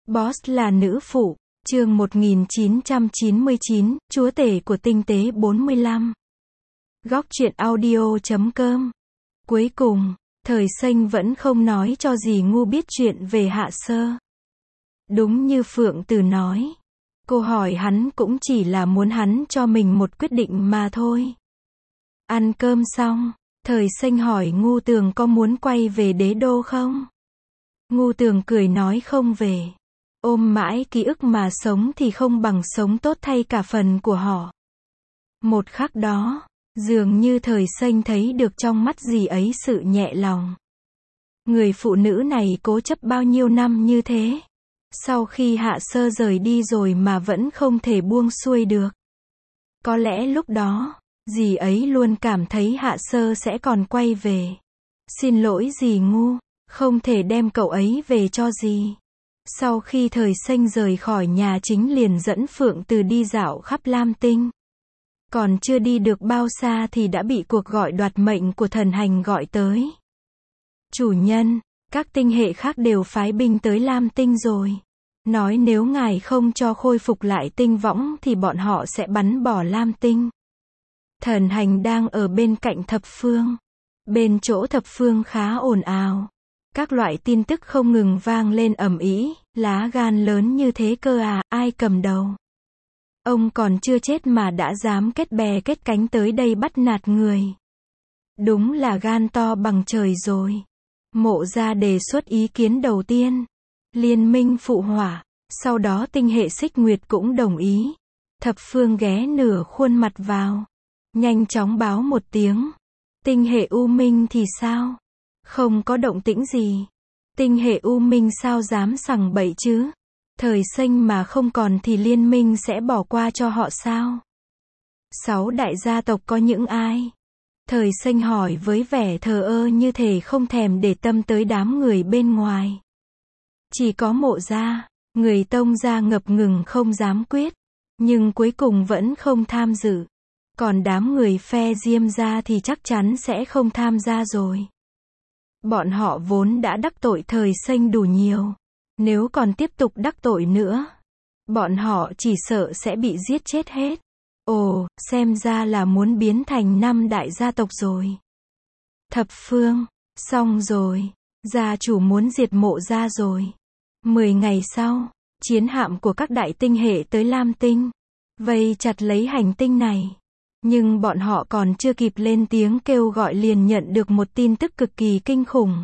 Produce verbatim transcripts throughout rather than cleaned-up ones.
Boss là nữ phụ, chương một nghìn chín trăm chín mươi chín, chúa tể của tinh tế bốn mươi lăm. Góc truyện audio chấm com. Cuối cùng, Thời Xanh vẫn không nói cho dì ngu biết chuyện về Hạ Sơ. Đúng như Phượng Từ nói, cô hỏi hắn cũng chỉ là muốn hắn cho mình một quyết định mà thôi. Ăn cơm xong, Thời Xanh hỏi Ngu Tường có muốn quay về đế đô không? Ngu Tường cười nói không về. Ôm mãi ký ức mà sống thì không bằng sống tốt thay cả phần của họ. Một khắc đó, dường như Thời Xanh thấy được trong mắt dì ấy sự nhẹ lòng. Người phụ nữ này cố chấp bao nhiêu năm như thế. Sau khi Hạ Sơ rời đi rồi mà vẫn không thể buông xuôi được. Có lẽ lúc đó, dì ấy luôn cảm thấy Hạ Sơ sẽ còn quay về. Xin lỗi dì ngu, không thể đem cậu ấy về cho dì. Sau khi Thời Xanh rời khỏi nhà chính liền dẫn Phượng Từ đi dạo khắp Lam Tinh. Còn chưa đi được bao xa thì đã bị cuộc gọi đoạt mệnh của thần hành gọi tới. Chủ nhân, các tinh hệ khác đều phái binh tới Lam Tinh rồi. Nói nếu ngài không cho khôi phục lại tinh võng thì bọn họ sẽ bắn bỏ Lam Tinh. Thần hành đang ở bên cạnh thập phương. Bên chỗ thập phương khá ồn ào. Các loại tin tức không ngừng vang lên ầm ĩ, lá gan lớn như thế cơ à, ai cầm đầu. Ông còn chưa chết mà đã dám kết bè kết cánh tới đây bắt nạt người. Đúng là gan to bằng trời rồi. Mộ Gia đề xuất ý kiến đầu tiên. Liên minh phụ hỏa, sau đó tinh hệ Xích Nguyệt cũng đồng ý. Thập phương ghé nửa khuôn mặt vào. Nhanh chóng báo một tiếng. Tinh hệ U Minh thì sao? Không có động tĩnh gì. Tinh hệ U Minh sao dám sằng bậy chứ? Thời Xanh mà không còn thì liên minh sẽ bỏ qua cho họ sao? Sáu đại gia tộc có những ai? Thời Xanh hỏi với vẻ thờ ơ như thể không thèm để tâm tới đám người bên ngoài. Chỉ có Mộ Gia, người Tông gia ngập ngừng không dám quyết, nhưng cuối cùng vẫn không tham dự. Còn đám người phe Diêm gia thì chắc chắn sẽ không tham gia rồi. Bọn họ vốn đã đắc tội Thời Xanh đủ nhiều. Nếu còn tiếp tục đắc tội nữa, bọn họ chỉ sợ sẽ bị giết chết hết. Ồ, xem ra là muốn biến thành năm đại gia tộc rồi. Thập phương, xong rồi, gia chủ muốn diệt Mộ Gia rồi. Mười ngày sau, chiến hạm của các đại tinh hệ tới Lam Tinh, vây chặt lấy hành tinh này. Nhưng bọn họ còn chưa kịp lên tiếng kêu gọi liền nhận được một tin tức cực kỳ kinh khủng.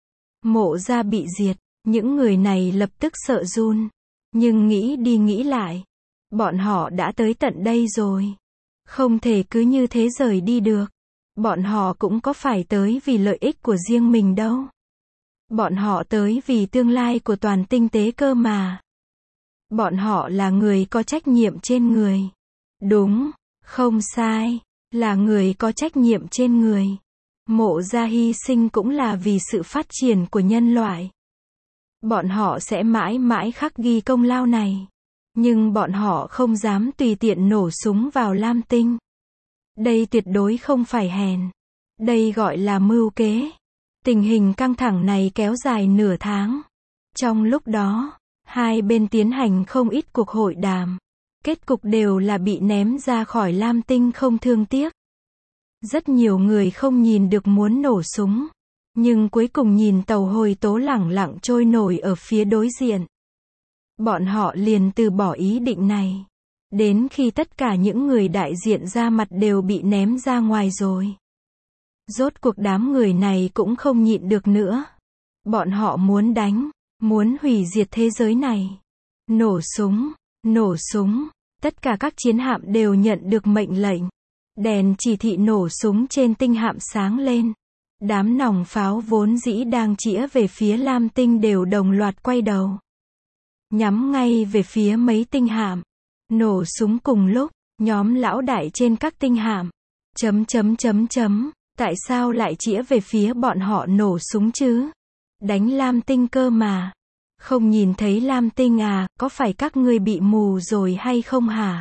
Mộ Gia bị diệt, những người này lập tức sợ run. Nhưng nghĩ đi nghĩ lại, bọn họ đã tới tận đây rồi. Không thể cứ như thế rời đi được. Bọn họ cũng có phải tới vì lợi ích của riêng mình đâu. Bọn họ tới vì tương lai của toàn tinh tế cơ mà. Bọn họ là người có trách nhiệm trên người. Đúng, không sai, là người có trách nhiệm trên người. Mộ Gia hy sinh cũng là vì sự phát triển của nhân loại. Bọn họ sẽ mãi mãi khắc ghi công lao này. Nhưng bọn họ không dám tùy tiện nổ súng vào Lam Tinh. Đây tuyệt đối không phải hèn. Đây gọi là mưu kế. Tình hình căng thẳng này kéo dài nửa tháng. Trong lúc đó, hai bên tiến hành không ít cuộc hội đàm. Kết cục đều là bị ném ra khỏi Lam Tinh không thương tiếc. Rất nhiều người không nhìn được muốn nổ súng. Nhưng cuối cùng nhìn tàu hồi tố lẳng lặng trôi nổi ở phía đối diện. Bọn họ liền từ bỏ ý định này. Đến khi tất cả những người đại diện ra mặt đều bị ném ra ngoài rồi. Rốt cuộc đám người này cũng không nhịn được nữa. Bọn họ muốn đánh, muốn hủy diệt thế giới này. Nổ súng, nổ súng. Tất cả các chiến hạm đều nhận được mệnh lệnh. Đèn chỉ thị nổ súng trên tinh hạm sáng lên. Đám nòng pháo vốn dĩ đang chĩa về phía Lam Tinh đều đồng loạt quay đầu. Nhắm ngay về phía mấy tinh hạm. Nổ súng cùng lúc, nhóm lão đại trên các tinh hạm. Chấm chấm chấm chấm, tại sao lại chĩa về phía bọn họ nổ súng chứ? Đánh Lam Tinh cơ mà. Không nhìn thấy Lam Tinh à, có phải các ngươi bị mù rồi hay không hả?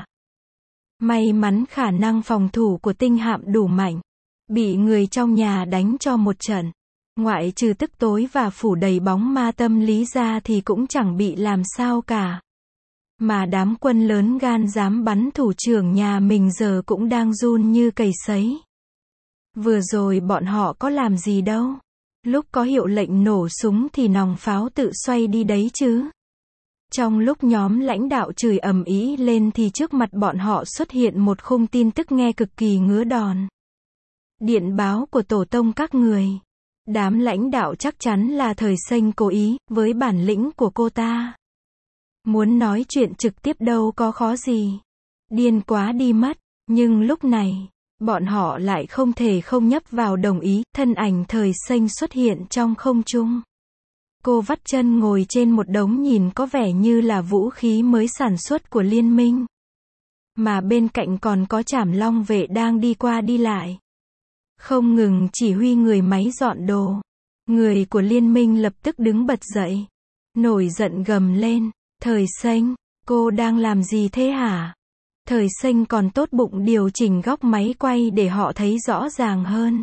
May mắn khả năng phòng thủ của tinh hạm đủ mạnh. Bị người trong nhà đánh cho một trận. Ngoại trừ tức tối và phủ đầy bóng ma tâm lý ra thì cũng chẳng bị làm sao cả. Mà đám quân lớn gan dám bắn thủ trưởng nhà mình giờ cũng đang run như cầy sấy. Vừa rồi bọn họ có làm gì đâu. Lúc có hiệu lệnh nổ súng thì nòng pháo tự xoay đi đấy chứ. Trong lúc nhóm lãnh đạo chửi ầm ĩ lên thì trước mặt bọn họ xuất hiện một khung tin tức nghe cực kỳ ngứa đòn. Điện báo của tổ tông các người. Đám lãnh đạo chắc chắn là Thời Xanh cố ý, với bản lĩnh của cô ta. Muốn nói chuyện trực tiếp đâu có khó gì. Điên quá đi mất. Nhưng lúc này, bọn họ lại không thể không nhấp vào đồng ý. Thân ảnh Thời Xanh xuất hiện trong không trung. Cô vắt chân ngồi trên một đống nhìn có vẻ như là vũ khí mới sản xuất của liên minh. Mà bên cạnh còn có Trảm Long vệ đang đi qua đi lại. Không ngừng chỉ huy người máy dọn đồ. Người của liên minh lập tức đứng bật dậy. Nổi giận gầm lên. Thời Xanh, cô đang làm gì thế hả? Thời Xanh còn tốt bụng điều chỉnh góc máy quay để họ thấy rõ ràng hơn.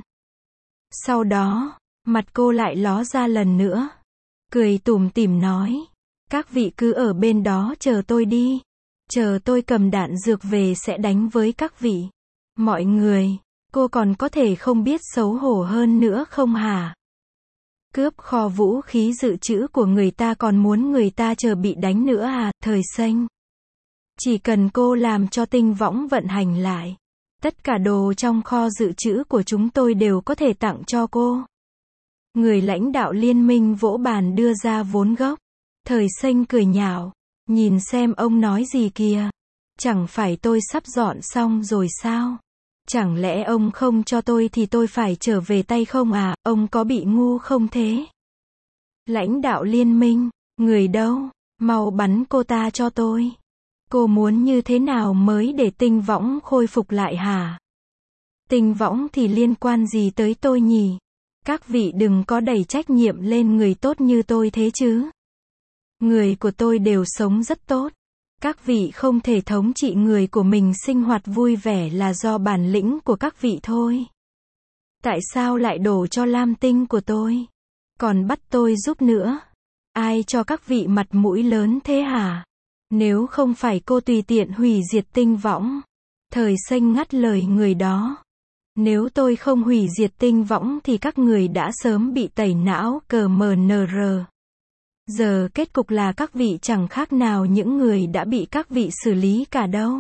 Sau đó, mặt cô lại ló ra lần nữa. Cười tủm tỉm nói. Các vị cứ ở bên đó chờ tôi đi. Chờ tôi cầm đạn dược về sẽ đánh với các vị. Mọi người, cô còn có thể không biết xấu hổ hơn nữa không hả? Cướp kho vũ khí dự trữ của người ta còn muốn người ta chờ bị đánh nữa à? Thời Xanh. Chỉ cần cô làm cho tinh võng vận hành lại. Tất cả đồ trong kho dự trữ của chúng tôi đều có thể tặng cho cô. Người lãnh đạo liên minh vỗ bàn đưa ra vốn gốc. Thời Xanh cười nhạo. Nhìn xem ông nói gì kìa. Chẳng phải tôi sắp dọn xong rồi sao? Chẳng lẽ ông không cho tôi thì tôi phải trở về tay không à? Ông có bị ngu không thế? Lãnh đạo liên minh. Người đâu? Mau bắn cô ta cho tôi. Cô muốn như thế nào mới để tinh võng khôi phục lại hả? Tinh võng thì liên quan gì tới tôi nhỉ? Các vị đừng có đẩy trách nhiệm lên người tốt như tôi thế chứ. Người của tôi đều sống rất tốt. Các vị không thể thống trị người của mình sinh hoạt vui vẻ là do bản lĩnh của các vị thôi. Tại sao lại đổ cho lam tinh của tôi? Còn bắt tôi giúp nữa. Ai cho các vị mặt mũi lớn thế hả? Nếu không phải cô tùy tiện hủy diệt tinh võng. Thời Xanh ngắt lời người đó. Nếu tôi không hủy diệt tinh võng thì các người đã sớm bị tẩy não cờ mờ nờ rờ. Giờ kết cục là các vị chẳng khác nào những người đã bị các vị xử lý cả đâu.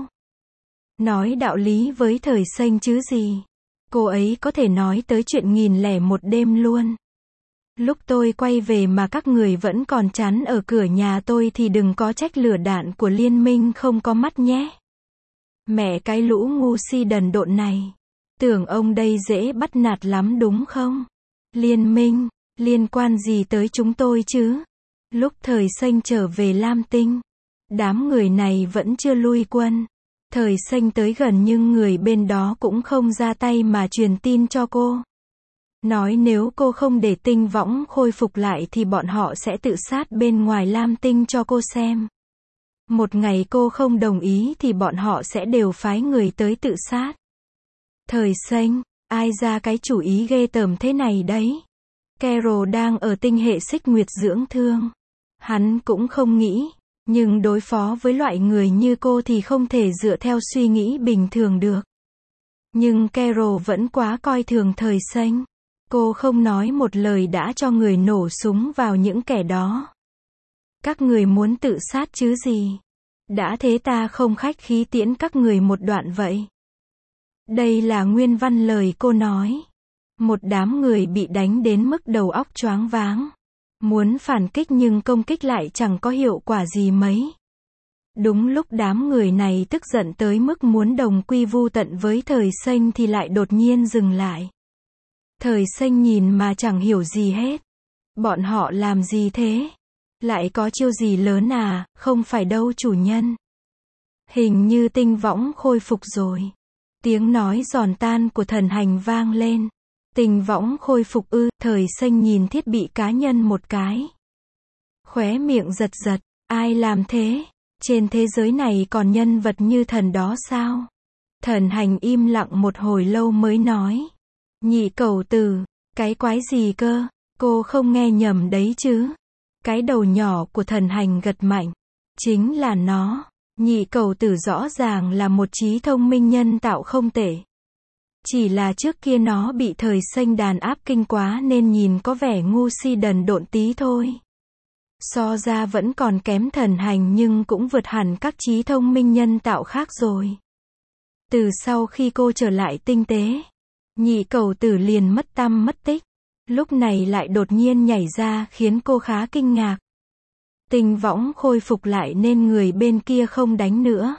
Nói đạo lý với Thời Xanh chứ gì. Cô ấy có thể nói tới chuyện nghìn lẻ một đêm luôn. Lúc tôi quay về mà các người vẫn còn chắn ở cửa nhà tôi thì đừng có trách lửa đạn của liên minh không có mắt nhé. Mẹ cái lũ ngu si đần độn này. Tưởng ông đây dễ bắt nạt lắm đúng không? Liên minh, liên quan gì tới chúng tôi chứ? Lúc Thời Xanh trở về Lam Tinh, đám người này vẫn chưa lui quân. Thời Xanh tới gần nhưng người bên đó cũng không ra tay mà truyền tin cho cô. Nói nếu cô không để tinh võng khôi phục lại thì bọn họ sẽ tự sát bên ngoài Lam Tinh cho cô xem. Một ngày cô không đồng ý thì bọn họ sẽ đều phái người tới tự sát. Thời Xanh, ai ra cái chủ ý ghê tởm thế này đấy? Carol đang ở tinh hệ xích nguyệt dưỡng thương. Hắn cũng không nghĩ, nhưng đối phó với loại người như cô thì không thể dựa theo suy nghĩ bình thường được. Nhưng Carol vẫn quá coi thường Thời Xanh. Cô không nói một lời đã cho người nổ súng vào những kẻ đó. Các người muốn tự sát chứ gì? Đã thế ta không khách khí tiễn các người một đoạn vậy. Đây là nguyên văn lời cô nói. Một đám người bị đánh đến mức đầu óc choáng váng. Muốn phản kích nhưng công kích lại chẳng có hiệu quả gì mấy. Đúng lúc đám người này tức giận tới mức muốn đồng quy vu tận với Thời Xanh thì lại đột nhiên dừng lại. Thời Xanh nhìn mà chẳng hiểu gì hết. Bọn họ làm gì thế? Lại có chiêu gì lớn à? Không phải đâu chủ nhân. Hình như tinh võng khôi phục rồi. Tiếng nói giòn tan của thần hành vang lên. Tinh võng khôi phục ư? Thời Xanh nhìn thiết bị cá nhân một cái. Khóe miệng giật giật. Ai làm thế? Trên thế giới này còn nhân vật như thần đó sao? Thần hành im lặng một hồi lâu mới nói. Nhị cẩu tử, cái quái gì cơ? Cô không nghe nhầm đấy chứ. Cái đầu nhỏ của thần hành gật mạnh. Chính là nó. Nhị cầu tử rõ ràng là một trí thông minh nhân tạo không tệ. Chỉ là trước kia nó bị thời xanh đàn áp kinh quá nên nhìn có vẻ ngu si đần độn tí thôi. So ra vẫn còn kém thần hành nhưng cũng vượt hẳn các trí thông minh nhân tạo khác rồi. Từ sau khi cô trở lại tinh tế, nhị cầu tử liền mất tăm mất tích. Lúc này lại đột nhiên nhảy ra khiến cô khá kinh ngạc. Tinh võng khôi phục lại nên người bên kia không đánh nữa.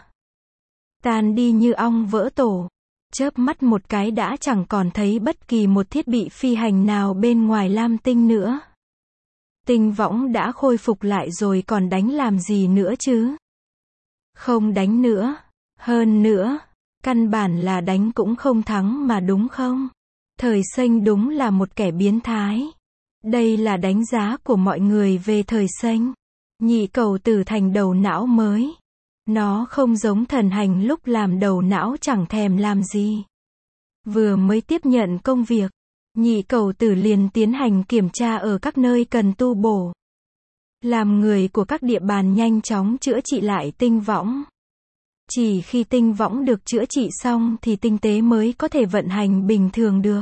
Tan đi như ong vỡ tổ. Chớp mắt một cái đã chẳng còn thấy bất kỳ một thiết bị phi hành nào bên ngoài lam tinh nữa. Tinh võng đã khôi phục lại rồi còn đánh làm gì nữa chứ? Không đánh nữa. Hơn nữa, căn bản là đánh cũng không thắng mà đúng không? Thời xanh đúng là một kẻ biến thái. Đây là đánh giá của mọi người về thời xanh. Nhị cầu tử thành đầu não mới. Nó không giống thần hành lúc làm đầu não chẳng thèm làm gì. Vừa mới tiếp nhận công việc, nhị cầu tử liền tiến hành kiểm tra ở các nơi cần tu bổ. Làm người của các địa bàn nhanh chóng chữa trị lại tinh võng. Chỉ khi tinh võng được chữa trị xong thì tinh tế mới có thể vận hành bình thường được.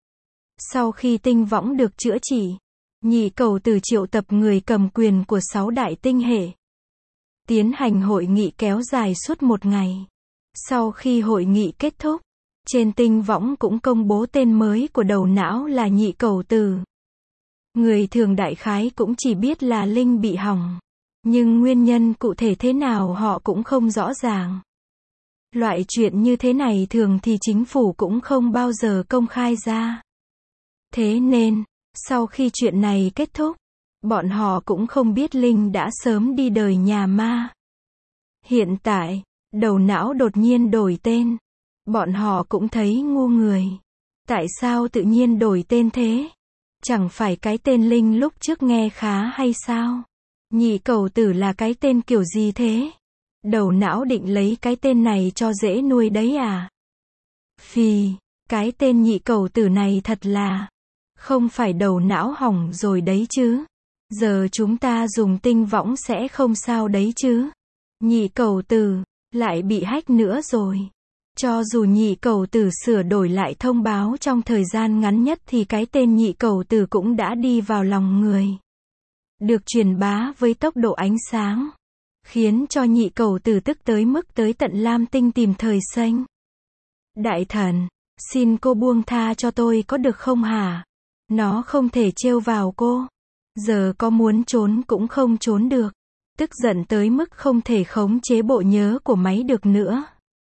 Sau khi tinh võng được chữa trị, nhị cầu tử triệu tập người cầm quyền của sáu đại tinh hệ. Tiến hành hội nghị kéo dài suốt một ngày. Sau khi hội nghị kết thúc, trên tinh võng cũng công bố tên mới của đầu não là nhị cầu tử. Người thường đại khái cũng chỉ biết là Linh bị hỏng. Nhưng nguyên nhân cụ thể thế nào họ cũng không rõ ràng. Loại chuyện như thế này thường thì chính phủ cũng không bao giờ công khai ra. Thế nên, sau khi chuyện này kết thúc, bọn họ cũng không biết Linh đã sớm đi đời nhà ma. Hiện tại, đầu não đột nhiên đổi tên. Bọn họ cũng thấy ngu người. Tại sao tự nhiên đổi tên thế? Chẳng phải cái tên Linh lúc trước nghe khá hay sao? Nhị cầu tử là cái tên kiểu gì thế? Đầu não định lấy cái tên này cho dễ nuôi đấy à? Phì, cái tên nhị cầu tử này thật là... Không phải đầu não hỏng rồi đấy chứ? Giờ chúng ta dùng tinh võng sẽ không sao đấy chứ? Nhị cầu tử, lại bị hack nữa rồi. Cho dù nhị cầu tử sửa đổi lại thông báo trong thời gian ngắn nhất thì cái tên nhị cầu tử cũng đã đi vào lòng người. Được truyền bá với tốc độ ánh sáng. Khiến cho nhị cầu tử tức tới mức tới tận lam tinh tìm thời xanh. Đại thần, xin cô buông tha cho tôi có được không hả? Nó không thể trêu vào cô. Giờ có muốn trốn cũng không trốn được. Tức giận tới mức không thể khống chế bộ nhớ của máy được nữa.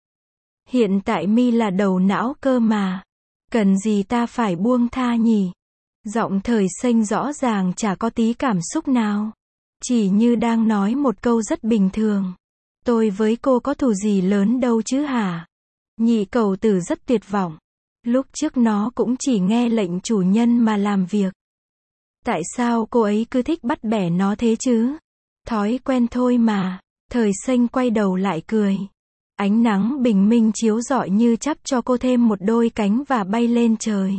Hiện tại mi là đầu não cơ mà. Cần gì ta phải buông tha nhỉ? Giọng thời xanh rõ ràng chả có tí cảm xúc nào. Chỉ như đang nói một câu rất bình thường. Tôi với cô có thù gì lớn đâu chứ hả? Nhị cầu tử rất tuyệt vọng. Lúc trước nó cũng chỉ nghe lệnh chủ nhân mà làm việc. Tại sao cô ấy cứ thích bắt bẻ nó thế chứ? Thói quen thôi mà. Thời xanh quay đầu lại cười. Ánh nắng bình minh chiếu rọi như chắp cho cô thêm một đôi cánh và bay lên trời.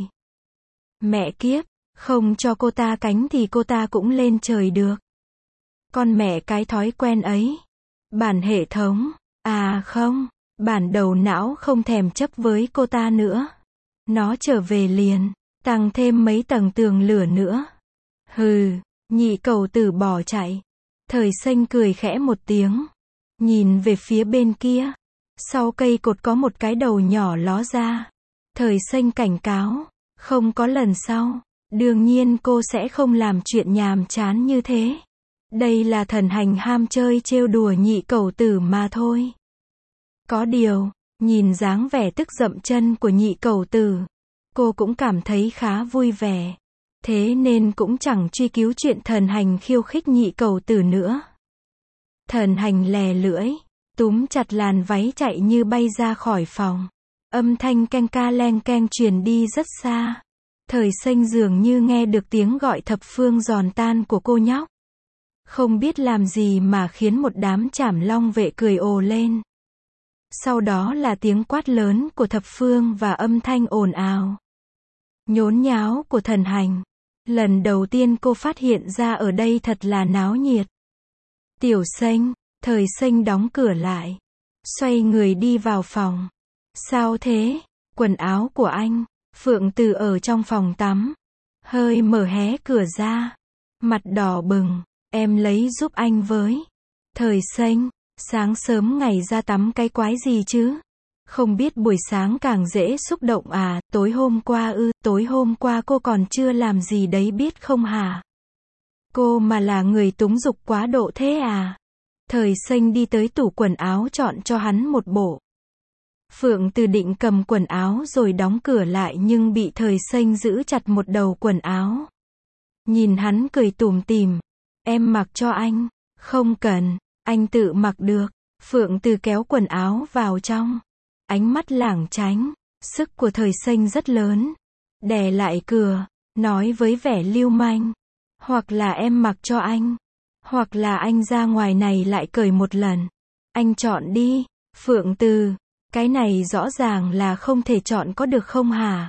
Mẹ kiếp, không cho cô ta cánh thì cô ta cũng lên trời được. Con mẹ cái thói quen ấy. Bản hệ thống, à không, bản đầu não không thèm chấp với cô ta nữa. Nó trở về liền, tăng thêm mấy tầng tường lửa nữa. Hừ, nhị cầu tử bỏ chạy. Thời xanh cười khẽ một tiếng. Nhìn về phía bên kia. Sau cây cột có một cái đầu nhỏ ló ra. Thời xanh cảnh cáo. Không có lần sau. Đương nhiên cô sẽ không làm chuyện nhàm chán như thế. Đây là thần hành ham chơi trêu đùa nhị cầu tử mà thôi. Có điều, nhìn dáng vẻ tức dậm chân của nhị cầu tử, cô cũng cảm thấy khá vui vẻ. Thế nên cũng chẳng truy cứu chuyện thần hành khiêu khích nhị cầu tử nữa. Thần hành lè lưỡi, túm chặt làn váy chạy như bay ra khỏi phòng. Âm thanh keng ca leng keng truyền đi rất xa. Thời xanh dường như nghe được tiếng gọi thập phương giòn tan của cô nhóc. Không biết làm gì mà khiến một đám trảm long vệ cười ồ lên. Sau đó là tiếng quát lớn của thập phương và âm thanh ồn ào, nhốn nháo của thần hành. Lần đầu tiên cô phát hiện ra ở đây thật là náo nhiệt. Tiểu Xanh, Thời Xanh đóng cửa lại. Xoay người đi vào phòng. Sao thế? Quần áo của anh. Phượng Từ ở trong phòng tắm. Hơi mở hé cửa ra. Mặt đỏ bừng. Em lấy giúp anh với. Thời Xanh, sáng sớm ngày ra tắm cái quái gì chứ? Không biết buổi sáng càng dễ xúc động à, tối hôm qua ư, tối hôm qua cô còn chưa làm gì đấy biết không hả? Cô mà là người túng dục quá độ thế à? Thời Xanh đi tới tủ quần áo chọn cho hắn một bộ. Phượng Từ định cầm quần áo rồi đóng cửa lại nhưng bị Thời Xanh giữ chặt một đầu quần áo. Nhìn hắn cười tủm tỉm, em mặc cho anh. Không cần, anh tự mặc được. Phượng Từ kéo quần áo vào trong. Ánh mắt lảng tránh, sức của Thời Xanh rất lớn. Đè lại cửa, nói với vẻ lưu manh. Hoặc là em mặc cho anh, hoặc là anh ra ngoài này lại cởi một lần. Anh chọn đi. Phượng Từ, cái này rõ ràng là không thể chọn có được không hả?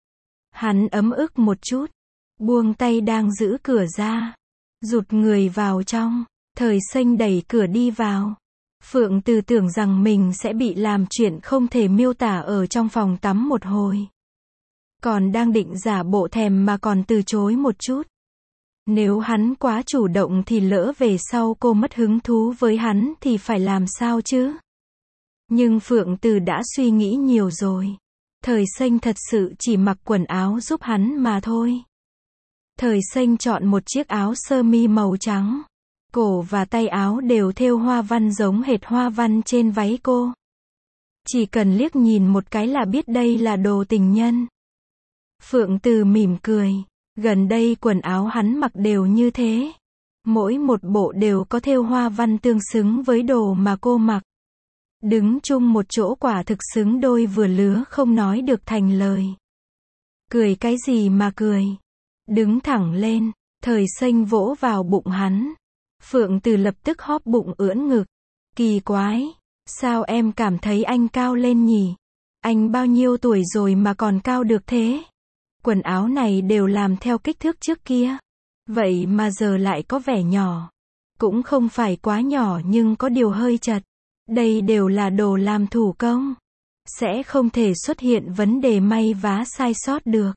Hắn ấm ức một chút, buông tay đang giữ cửa ra, rụt người vào trong. Thời Xanh đẩy cửa đi vào. Phượng Từ tưởng rằng mình sẽ bị làm chuyện không thể miêu tả ở trong phòng tắm một hồi. Còn đang định giả bộ thèm mà còn từ chối một chút. Nếu hắn quá chủ động thì lỡ về sau cô mất hứng thú với hắn thì phải làm sao chứ? Nhưng Phượng Từ đã suy nghĩ nhiều rồi. Thời Xanh thật sự chỉ mặc quần áo giúp hắn mà thôi. Thời Xanh chọn một chiếc áo sơ mi màu trắng. Cổ và tay áo đều thêu hoa văn giống hệt hoa văn trên váy cô. Chỉ cần liếc nhìn một cái là biết đây là đồ tình nhân. Phượng Từ mỉm cười. Gần đây quần áo hắn mặc đều như thế. Mỗi một bộ đều có thêu hoa văn tương xứng với đồ mà cô mặc. Đứng chung một chỗ quả thực xứng đôi vừa lứa không nói được thành lời. Cười cái gì mà cười? Đứng thẳng lên, Thời Xanh vỗ vào bụng hắn. Phượng Từ lập tức hóp bụng ưỡn ngực. Kỳ quái, sao em cảm thấy anh cao lên nhỉ? Anh bao nhiêu tuổi rồi mà còn cao được thế? Quần áo này đều làm theo kích thước trước kia. Vậy mà giờ lại có vẻ nhỏ. Cũng không phải quá nhỏ nhưng có điều hơi chật. Đây đều là đồ làm thủ công. Sẽ không thể xuất hiện vấn đề may vá sai sót được.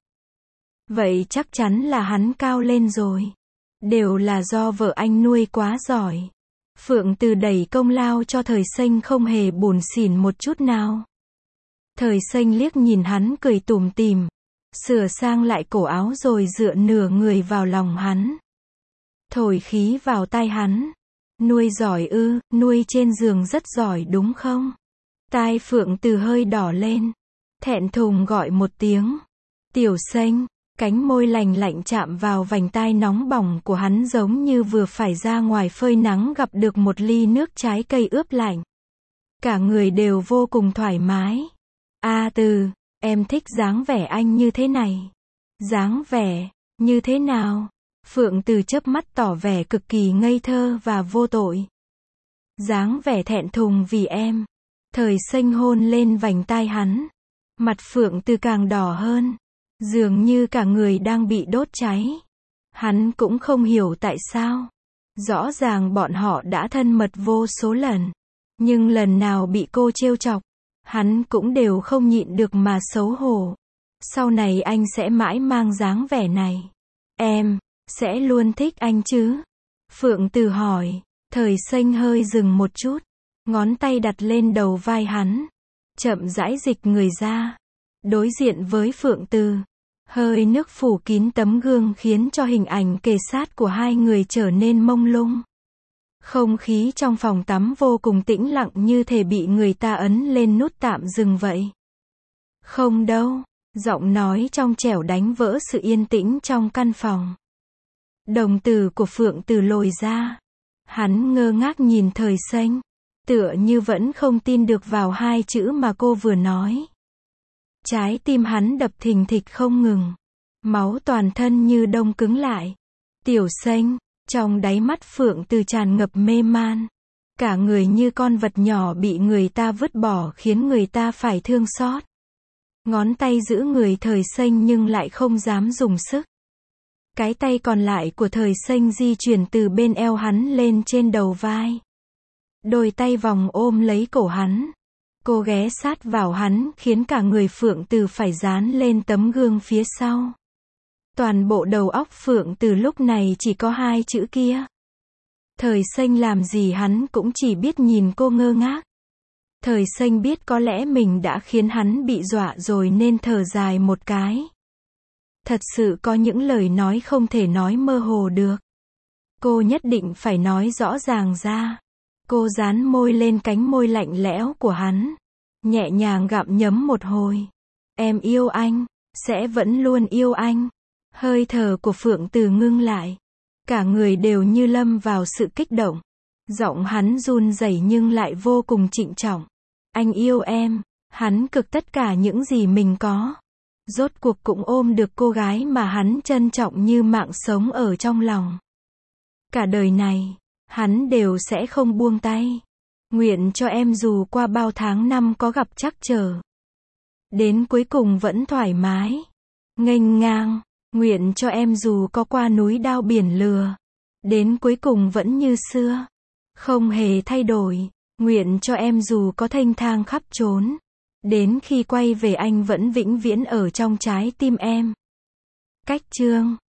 Vậy chắc chắn là hắn cao lên rồi. Đều là do vợ anh nuôi quá giỏi. Phượng Từ đẩy công lao cho Thời Xanh không hề buồn xỉn một chút nào. Thời Xanh liếc nhìn hắn cười tủm tỉm. Sửa sang lại cổ áo rồi dựa nửa người vào lòng hắn. Thổi khí vào tai hắn. Nuôi giỏi ư, nuôi trên giường rất giỏi đúng không? Tai Phượng Từ hơi đỏ lên. Thẹn thùng gọi một tiếng. Tiểu Xanh, cánh môi lành lạnh chạm vào vành tai nóng bỏng của hắn giống như vừa phải ra ngoài phơi nắng gặp được một ly nước trái cây ướp lạnh. Cả người đều vô cùng thoải mái. A Từ, em thích dáng vẻ anh như thế này. Dáng vẻ, như thế nào? Phượng Từ chớp mắt tỏ vẻ cực kỳ ngây thơ và vô tội. Dáng vẻ thẹn thùng vì em. Thời Xanh hôn lên vành tai hắn. Mặt Phượng Từ càng đỏ hơn. Dường như cả người đang bị đốt cháy. Hắn cũng không hiểu tại sao. Rõ ràng bọn họ đã thân mật vô số lần. Nhưng lần nào bị cô trêu chọc, hắn cũng đều không nhịn được mà xấu hổ. Sau này anh sẽ mãi mang dáng vẻ này. Em sẽ luôn thích anh chứ? Phượng Từ hỏi. Thời Xanh hơi dừng một chút. Ngón tay đặt lên đầu vai hắn. Chậm rãi dịch người ra. Đối diện với Phượng Từ. Hơi nước phủ kín tấm gương khiến cho hình ảnh kề sát của hai người trở nên mông lung. Không khí trong phòng tắm vô cùng tĩnh lặng như thể bị người ta ấn lên nút tạm dừng vậy. Không đâu. Giọng nói trong trẻo đánh vỡ sự yên tĩnh trong căn phòng. Đồng tử của Phượng Từ lồi ra. Hắn ngơ ngác nhìn Thời Xanh. Tựa như vẫn không tin được vào hai chữ mà cô vừa nói. Trái tim hắn đập thình thịch không ngừng. Máu toàn thân như đông cứng lại. Tiểu Xanh, trong đáy mắt Phượng Từ tràn ngập mê man. Cả người như con vật nhỏ bị người ta vứt bỏ khiến người ta phải thương xót. Ngón tay giữ người Thời Xanh nhưng lại không dám dùng sức. Cái tay còn lại của Thời Xanh di chuyển từ bên eo hắn lên trên đầu vai. Đôi tay vòng ôm lấy cổ hắn. Cô ghé sát vào hắn khiến cả người Phượng Từ phải dán lên tấm gương phía sau. Toàn bộ đầu óc Phượng Từ lúc này chỉ có hai chữ kia. Thời Xanh làm gì hắn cũng chỉ biết nhìn cô ngơ ngác. Thời Xanh biết có lẽ mình đã khiến hắn bị dọa rồi nên thở dài một cái. Thật sự có những lời nói không thể nói mơ hồ được. Cô nhất định phải nói rõ ràng ra. Cô dán môi lên cánh môi lạnh lẽo của hắn. Nhẹ nhàng gặm nhấm một hồi. Em yêu anh. Sẽ vẫn luôn yêu anh. Hơi thở của Phượng Từ ngưng lại. Cả người đều như lâm vào sự kích động. Giọng hắn run rẩy nhưng lại vô cùng trịnh trọng. Anh yêu em. Hắn cực tất cả những gì mình có. Rốt cuộc cũng ôm được cô gái mà hắn trân trọng như mạng sống ở trong lòng. Cả đời này, hắn đều sẽ không buông tay. Nguyện cho em dù qua bao tháng năm có gặp trắc trở. Đến cuối cùng vẫn thoải mái. Nghênh ngang. Nguyện cho em dù có qua núi đao biển lừa. Đến cuối cùng vẫn như xưa. Không hề thay đổi. Nguyện cho em dù có thênh thang khắp trốn. Đến khi quay về anh vẫn vĩnh viễn ở trong trái tim em. Cách chương